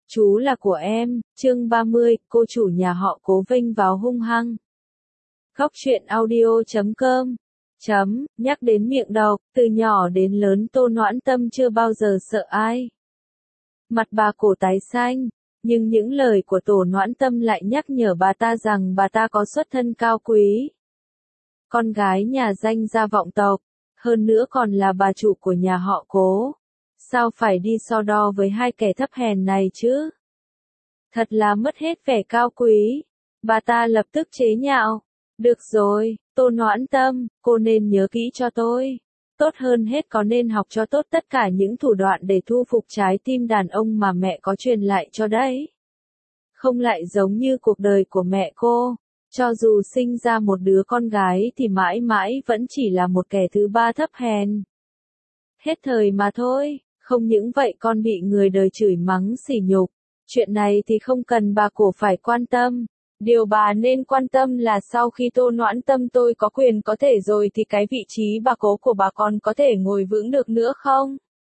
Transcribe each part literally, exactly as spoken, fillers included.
Chú là của em, chương ba mươi, cô chủ nhà họ Cố vênh vào hung hăng. Góc truyện audio chấm com chấm, nhắc đến miệng độc, từ nhỏ đến lớn Tô Noãn Tâm chưa bao giờ sợ ai. Mặt bà cổ tái xanh, nhưng những lời của Tô Noãn Tâm lại nhắc nhở bà ta rằng bà ta có xuất thân cao quý. Con gái nhà danh gia vọng tộc, hơn nữa còn là bà chủ của nhà họ Cố. Sao phải đi so đo với hai kẻ thấp hèn này chứ? Thật là mất hết vẻ cao quý. Bà ta lập tức chế nhạo. Được rồi, Tô Noãn Tâm, cô nên nhớ kỹ cho tôi. Tốt hơn hết có nên học cho tốt tất cả những thủ đoạn để thu phục trái tim đàn ông mà mẹ có truyền lại cho đấy. Không lại giống như cuộc đời của mẹ cô. Cho dù sinh ra một đứa con gái thì mãi mãi vẫn chỉ là một kẻ thứ ba thấp hèn. Hết thời mà thôi. Không những vậy con bị người đời chửi mắng sỉ nhục. Chuyện này thì không cần bà cổ phải quan tâm. Điều bà nên quan tâm là sau khi Tô Noãn Tâm tôi có quyền có thể rồi thì cái vị trí bà cố của bà còn có thể ngồi vững được nữa không?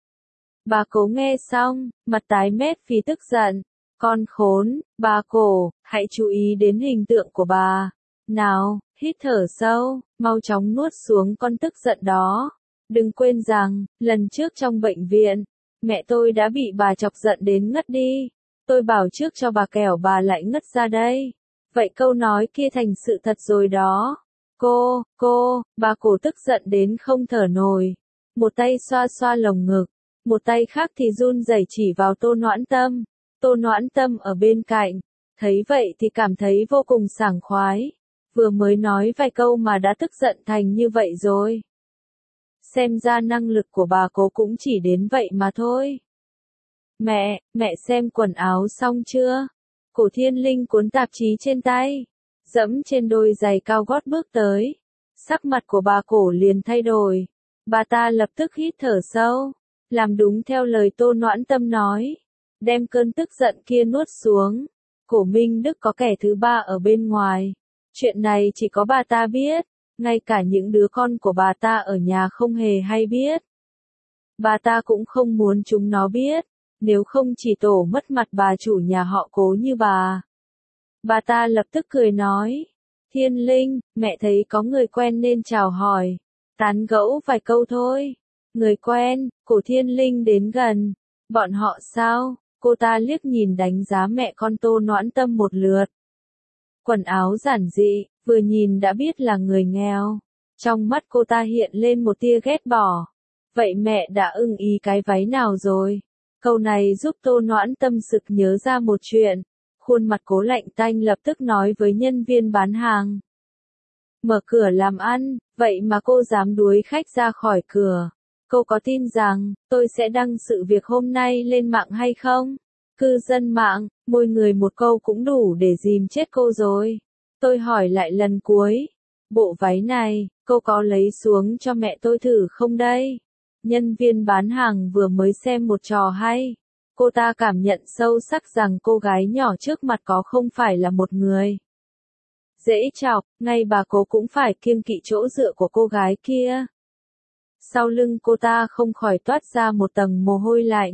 Bà cố nghe xong, mặt tái mét vì tức giận. Con khốn, bà cổ, hãy chú ý đến hình tượng của bà. Nào, hít thở sâu, mau chóng nuốt xuống con tức giận đó. Đừng quên rằng, lần trước trong bệnh viện, mẹ tôi đã bị bà chọc giận đến ngất đi. Tôi bảo trước cho bà kẻo bà lại ngất ra đây. Vậy câu nói kia thành sự thật rồi đó. Cô, cô, bà cổ tức giận đến không thở nổi. Một tay xoa xoa lồng ngực, một tay khác thì run rẩy chỉ vào Tô Noãn Tâm. Tô Noãn Tâm ở bên cạnh, thấy vậy thì cảm thấy vô cùng sảng khoái. Vừa mới nói vài câu mà đã tức giận thành như vậy rồi. Xem ra năng lực của bà cố cũng chỉ đến vậy mà thôi. Mẹ, mẹ xem quần áo xong chưa? Cổ Thiên Linh cuốn tạp chí trên tay, dẫm trên đôi giày cao gót bước tới. Sắc mặt của bà cổ liền thay đổi. Bà ta lập tức hít thở sâu, làm đúng theo lời Tô Noãn Tâm nói. Đem cơn tức giận kia nuốt xuống. Cổ Minh Đức có kẻ thứ ba ở bên ngoài. Chuyện này chỉ có bà ta biết. Ngay cả những đứa con của bà ta ở nhà không hề hay biết. Bà ta cũng không muốn chúng nó biết, nếu không chỉ tổ mất mặt bà chủ nhà họ Cố như bà. Bà ta lập tức cười nói, Thiên Linh, mẹ thấy có người quen nên chào hỏi, tán gẫu vài câu thôi. Người quen, Cổ Thiên Linh đến gần, bọn họ sao? Cô ta liếc nhìn đánh giá mẹ con Tô Noãn Tâm một lượt. Quần áo giản dị, vừa nhìn đã biết là người nghèo. Trong mắt cô ta hiện lên một tia ghét bỏ. Vậy mẹ đã ưng ý cái váy nào rồi? Câu này giúp Tô Noãn Tâm sực nhớ ra một chuyện. Khuôn mặt Cố lạnh tanh lập tức nói với nhân viên bán hàng. Mở cửa làm ăn, vậy mà cô dám đuổi khách ra khỏi cửa. Cô có tin rằng, tôi sẽ đăng sự việc hôm nay lên mạng hay không? Cư dân mạng, mỗi người một câu cũng đủ để dìm chết cô rồi. Tôi hỏi lại lần cuối. Bộ váy này, cô có lấy xuống cho mẹ tôi thử không đây? Nhân viên bán hàng vừa mới xem một trò hay. Cô ta cảm nhận sâu sắc rằng cô gái nhỏ trước mặt có không phải là một người dễ chọc, ngay bà cố cũng phải kiêng kỵ chỗ dựa của cô gái kia. Sau lưng cô ta không khỏi toát ra một tầng mồ hôi lạnh.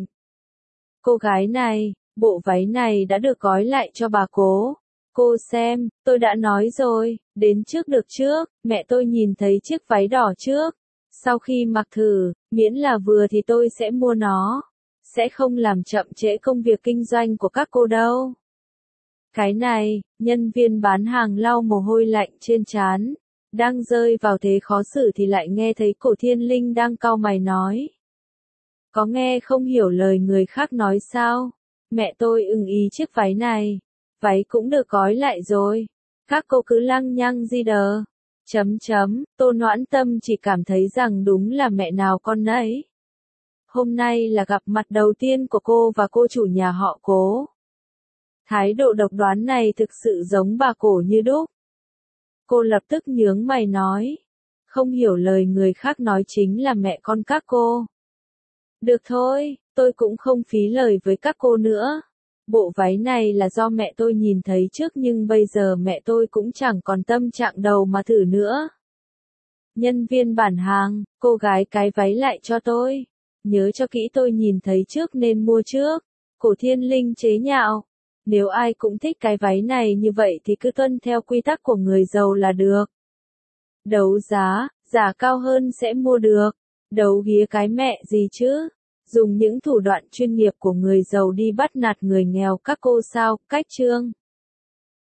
Cô gái này, bộ váy này đã được gói lại cho bà cố. Cô xem, tôi đã nói rồi, đến trước được trước, mẹ tôi nhìn thấy chiếc váy đỏ trước. Sau khi mặc thử, miễn là vừa thì tôi sẽ mua nó. Sẽ không làm chậm trễ công việc kinh doanh của các cô đâu. Cái này, nhân viên bán hàng lau mồ hôi lạnh trên trán. Đang rơi vào thế khó xử thì lại nghe thấy Cổ Thiên Linh đang cau mày nói. Có nghe không hiểu lời người khác nói sao? Mẹ tôi ưng ý chiếc váy này. Váy cũng được gói lại rồi. Các cô cứ lăng nhăng gì đờ. Chấm chấm, Tô Noãn Tâm chỉ cảm thấy rằng đúng là mẹ nào con nấy. Hôm nay là gặp mặt đầu tiên của cô và cô chủ nhà họ Cố. Thái độ độc đoán này thực sự giống bà cổ như đúc. Cô lập tức nhướng mày nói. Không hiểu lời người khác nói chính là mẹ con các cô. Được thôi, tôi cũng không phí lời với các cô nữa. Bộ váy này là do mẹ tôi nhìn thấy trước nhưng bây giờ mẹ tôi cũng chẳng còn tâm trạng đầu mà thử nữa. Nhân viên bản hàng, cô gái cái váy lại cho tôi. Nhớ cho kỹ tôi nhìn thấy trước nên mua trước. Cổ Thiên Linh chế nhạo. Nếu ai cũng thích cái váy này như vậy thì cứ tuân theo quy tắc của người giàu là được. Đấu giá, giá cao hơn sẽ mua được. Đấu ghía cái mẹ gì chứ? Dùng những thủ đoạn chuyên nghiệp của người giàu đi bắt nạt người nghèo các cô sao, cách chương.